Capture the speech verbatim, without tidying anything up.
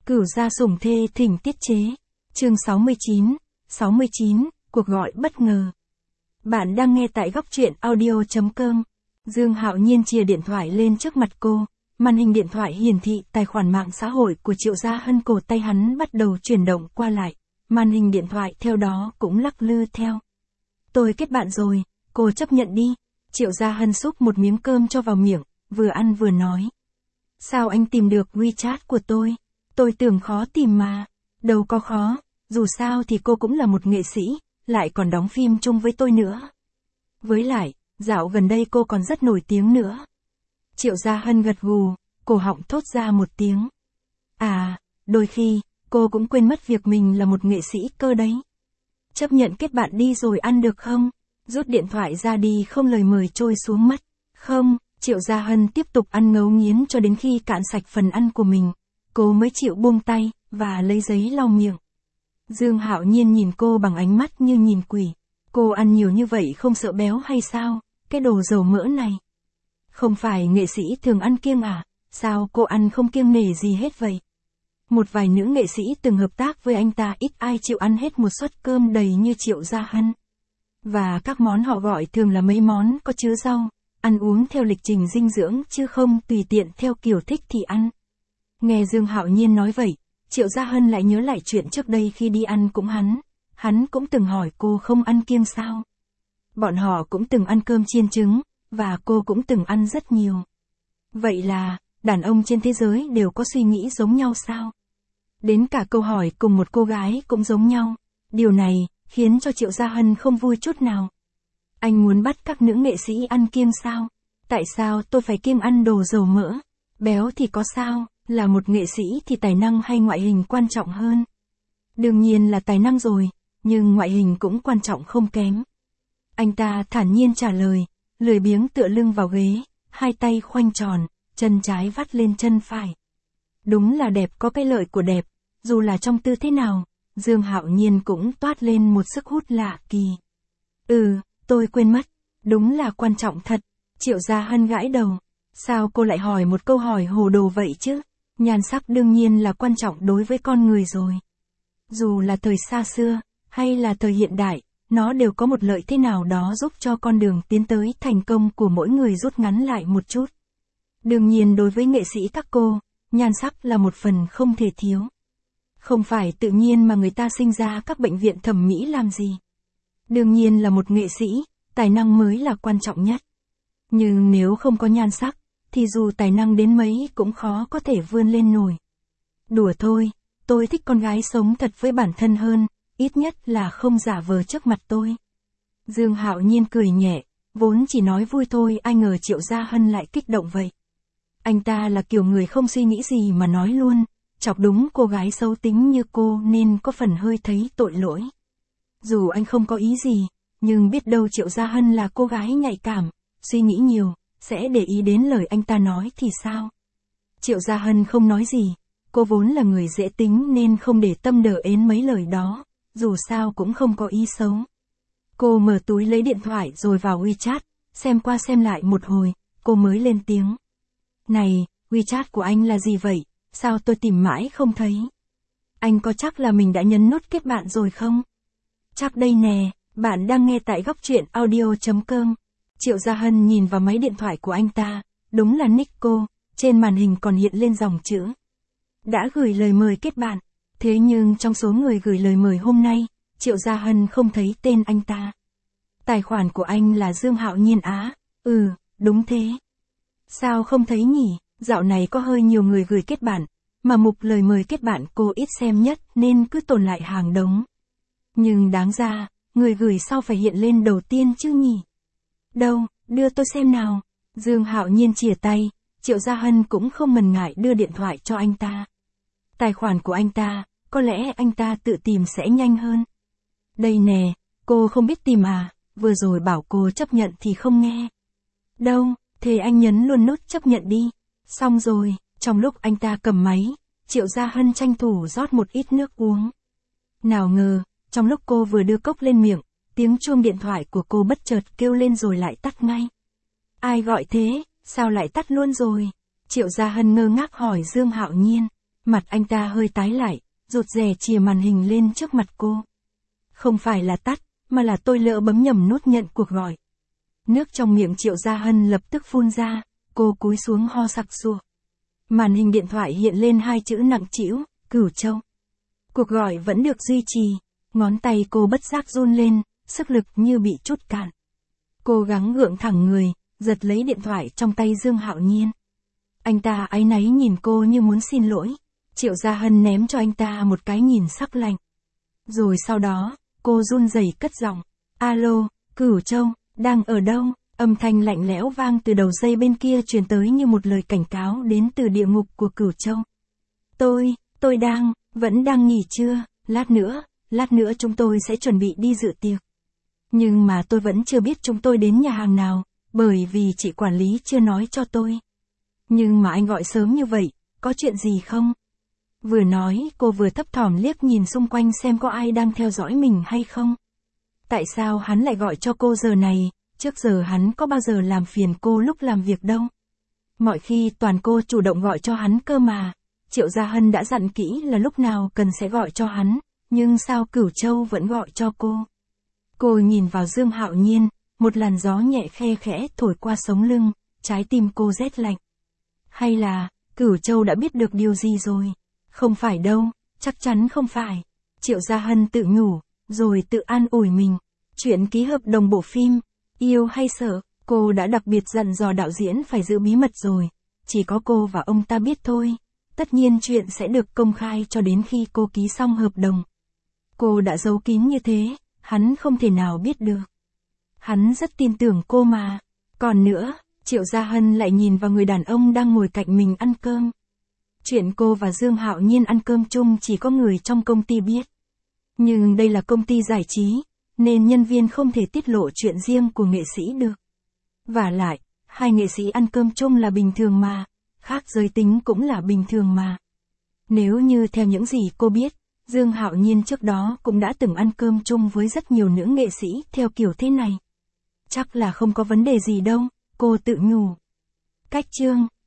Cửu gia sủng thê thỉnh tiết chế. Chương sáu mươi chín, sáu mươi chín, cuộc gọi bất ngờ. Bạn đang nghe tại góc truyện audio chấm com. Dương Hạo Nhiên chìa điện thoại lên trước mặt cô, màn hình điện thoại hiển thị tài khoản mạng xã hội của Triệu Gia Hân, cổ tay hắn bắt đầu chuyển động qua lại, màn hình điện thoại theo đó cũng lắc lư theo. Tôi kết bạn rồi, cô chấp nhận đi. Triệu Gia Hân xúc một miếng cơm cho vào miệng, vừa ăn vừa nói. Sao anh tìm được WeChat của tôi? Tôi tưởng khó tìm mà. Đâu có khó, dù sao thì cô cũng là một nghệ sĩ, lại còn đóng phim chung với tôi nữa. Với lại, dạo gần đây cô còn rất nổi tiếng nữa. Triệu Gia Hân gật gù, cổ họng thốt ra một tiếng. À, đôi khi, cô cũng quên mất việc mình là một nghệ sĩ cơ đấy. Chấp nhận kết bạn đi rồi ăn được không? Rút điện thoại ra đi, không lời mời trôi xuống mắt. Không, Triệu Gia Hân tiếp tục ăn ngấu nghiến cho đến khi cạn sạch phần ăn của mình. Cô mới chịu buông tay, và lấy giấy lau miệng. Dương Hạo Nhiên nhìn cô bằng ánh mắt như nhìn quỷ. Cô ăn nhiều như vậy không sợ béo hay sao? Cái đồ dầu mỡ này. Không phải nghệ sĩ thường ăn kiêng à? Sao cô ăn không kiêng nể gì hết vậy? Một vài nữ nghệ sĩ từng hợp tác với anh ta, ít ai chịu ăn hết một suất cơm đầy như Triệu Gia Hân. Và các món họ gọi thường là mấy món có chứa rau, ăn uống theo lịch trình dinh dưỡng chứ không tùy tiện theo kiểu thích thì ăn. Nghe Dương Hạo Nhiên nói vậy, Triệu Gia Hân lại nhớ lại chuyện trước đây khi đi ăn cũng hắn. Hắn cũng từng hỏi cô không ăn kiêng sao. Bọn họ cũng từng ăn cơm chiên trứng, và cô cũng từng ăn rất nhiều. Vậy là, đàn ông trên thế giới đều có suy nghĩ giống nhau sao? Đến cả câu hỏi cùng một cô gái cũng giống nhau. Điều này, khiến cho Triệu Gia Hân không vui chút nào. Anh muốn bắt các nữ nghệ sĩ ăn kiêng sao? Tại sao tôi phải kiêng ăn đồ dầu mỡ? Béo thì có sao? Là một nghệ sĩ thì tài năng hay ngoại hình quan trọng hơn? Đương nhiên là tài năng rồi, nhưng ngoại hình cũng quan trọng không kém. Anh ta thản nhiên trả lời, lười biếng tựa lưng vào ghế, hai tay khoanh tròn, chân trái vắt lên chân phải. Đúng là đẹp có cái lợi của đẹp, dù là trong tư thế nào, Dương Hạo Nhiên cũng toát lên một sức hút lạ kỳ. Ừ, tôi quên mất, đúng là quan trọng thật. Triệu Gia Hân gãi đầu. Sao cô lại hỏi một câu hỏi hồ đồ vậy chứ? Nhan sắc đương nhiên là quan trọng đối với con người rồi. Dù là thời xa xưa, hay là thời hiện đại, nó đều có một lợi thế nào đó giúp cho con đường tiến tới thành công của mỗi người rút ngắn lại một chút. Đương nhiên đối với nghệ sĩ các cô, nhan sắc là một phần không thể thiếu. Không phải tự nhiên mà người ta sinh ra các bệnh viện thẩm mỹ làm gì. Đương nhiên là một nghệ sĩ, tài năng mới là quan trọng nhất. Nhưng nếu không có nhan sắc, thì dù tài năng đến mấy cũng khó có thể vươn lên nổi. Đùa thôi, tôi thích con gái sống thật với bản thân hơn, ít nhất là không giả vờ trước mặt tôi. Dương Hạo Nhiên cười nhẹ, vốn chỉ nói vui thôi, ai ngờ Triệu Gia Hân lại kích động vậy. Anh ta là kiểu người không suy nghĩ gì mà nói luôn, chọc đúng cô gái xấu tính như cô nên có phần hơi thấy tội lỗi. Dù anh không có ý gì, nhưng biết đâu Triệu Gia Hân là cô gái nhạy cảm, suy nghĩ nhiều, sẽ để ý đến lời anh ta nói thì sao? Triệu Gia Hân không nói gì, cô vốn là người dễ tính nên không để tâm đờ ến mấy lời đó, dù sao cũng không có ý xấu. Cô mở túi lấy điện thoại rồi vào WeChat, xem qua xem lại một hồi, cô mới lên tiếng. Này, WeChat của anh là gì vậy? Sao tôi tìm mãi không thấy? Anh có chắc là mình đã nhấn nút kết bạn rồi không? Chắc đây nè, bạn đang nghe tại góc truyện audio chấm com. Triệu Gia Hân nhìn vào máy điện thoại của anh ta, đúng là nick cô, trên màn hình còn hiện lên dòng chữ. Đã gửi lời mời kết bạn, thế nhưng trong số người gửi lời mời hôm nay, Triệu Gia Hân không thấy tên anh ta. Tài khoản của anh là Dương Hạo Nhiên á? Ừ, đúng thế. Sao không thấy nhỉ? Dạo này có hơi nhiều người gửi kết bạn, mà mục lời mời kết bạn cô ít xem nhất nên cứ tồn lại hàng đống. Nhưng đáng ra, người gửi sau phải hiện lên đầu tiên chứ nhỉ? Đâu, đưa tôi xem nào. Dương Hạo Nhiên chìa tay, Triệu Gia Hân cũng không ngần ngại đưa điện thoại cho anh ta. Tài khoản của anh ta, có lẽ anh ta tự tìm sẽ nhanh hơn. Đây nè, cô không biết tìm à, vừa rồi bảo cô chấp nhận thì không nghe. Đâu, thế anh nhấn luôn nút chấp nhận đi. Xong rồi, trong lúc anh ta cầm máy, Triệu Gia Hân tranh thủ rót một ít nước uống. Nào ngờ, trong lúc cô vừa đưa cốc lên miệng, tiếng chuông điện thoại của cô bất chợt kêu lên rồi lại tắt ngay. Ai gọi thế, sao lại tắt luôn rồi? Triệu Gia Hân ngơ ngác hỏi Dương Hạo Nhiên. Mặt anh ta hơi tái lại, rụt rè chìa màn hình lên trước mặt cô. Không phải là tắt, mà là tôi lỡ bấm nhầm nút nhận cuộc gọi. Nước trong miệng Triệu Gia Hân lập tức phun ra, cô cúi xuống ho sặc sụa. Màn hình điện thoại hiện lên hai chữ nặng trĩu, Cửu Châu. Cuộc gọi vẫn được duy trì, ngón tay cô bất giác run lên, sức lực như bị trút cạn. Cô gắng gượng thẳng người, giật lấy điện thoại trong tay Dương Hạo Nhiên. Anh ta áy náy nhìn cô như muốn xin lỗi. Triệu Gia Hân ném cho anh ta một cái nhìn sắc lạnh. Rồi sau đó, cô run rẩy cất giọng. Alo, Cửu Châu, đang ở đâu? Âm thanh lạnh lẽo vang từ đầu dây bên kia truyền tới như một lời cảnh cáo đến từ địa ngục của Cửu Châu. Tôi, tôi đang, vẫn đang nghỉ trưa, lát nữa, lát nữa chúng tôi sẽ chuẩn bị đi dự tiệc. Nhưng mà tôi vẫn chưa biết chúng tôi đến nhà hàng nào, bởi vì chị quản lý chưa nói cho tôi. Nhưng mà anh gọi sớm như vậy, có chuyện gì không? Vừa nói, cô vừa thấp thỏm liếc nhìn xung quanh xem có ai đang theo dõi mình hay không. Tại sao hắn lại gọi cho cô giờ này, trước giờ hắn có bao giờ làm phiền cô lúc làm việc đâu. Mọi khi toàn cô chủ động gọi cho hắn cơ mà. Triệu Gia Hân đã dặn kỹ là lúc nào cần sẽ gọi cho hắn, nhưng sao Cửu Châu vẫn gọi cho cô. Cô nhìn vào Dương Hạo Nhiên, một làn gió nhẹ khe khẽ thổi qua sống lưng, trái tim cô rét lạnh. Hay là, Cửu Châu đã biết được điều gì rồi? Không phải đâu, chắc chắn không phải. Triệu Gia Hân tự nhủ, rồi tự an ủi mình. Chuyện ký hợp đồng bộ phim, yêu hay sợ, cô đã đặc biệt dặn dò đạo diễn phải giữ bí mật rồi. Chỉ có cô và ông ta biết thôi. Tất nhiên chuyện sẽ được công khai cho đến khi cô ký xong hợp đồng. Cô đã giấu kín như thế, hắn không thể nào biết được. Hắn rất tin tưởng cô mà. Còn nữa, Triệu Gia Hân lại nhìn vào người đàn ông đang ngồi cạnh mình ăn cơm. Chuyện cô và Dương Hạo Nhiên ăn cơm chung chỉ có người trong công ty biết. Nhưng đây là công ty giải trí, nên nhân viên không thể tiết lộ chuyện riêng của nghệ sĩ được. Vả lại, hai nghệ sĩ ăn cơm chung là bình thường mà, khác giới tính cũng là bình thường mà. Nếu như theo những gì cô biết, Dương Hạo Nhiên trước đó cũng đã từng ăn cơm chung với rất nhiều nữ nghệ sĩ theo kiểu thế này. Chắc là không có vấn đề gì đâu, cô tự nhủ. Cách chương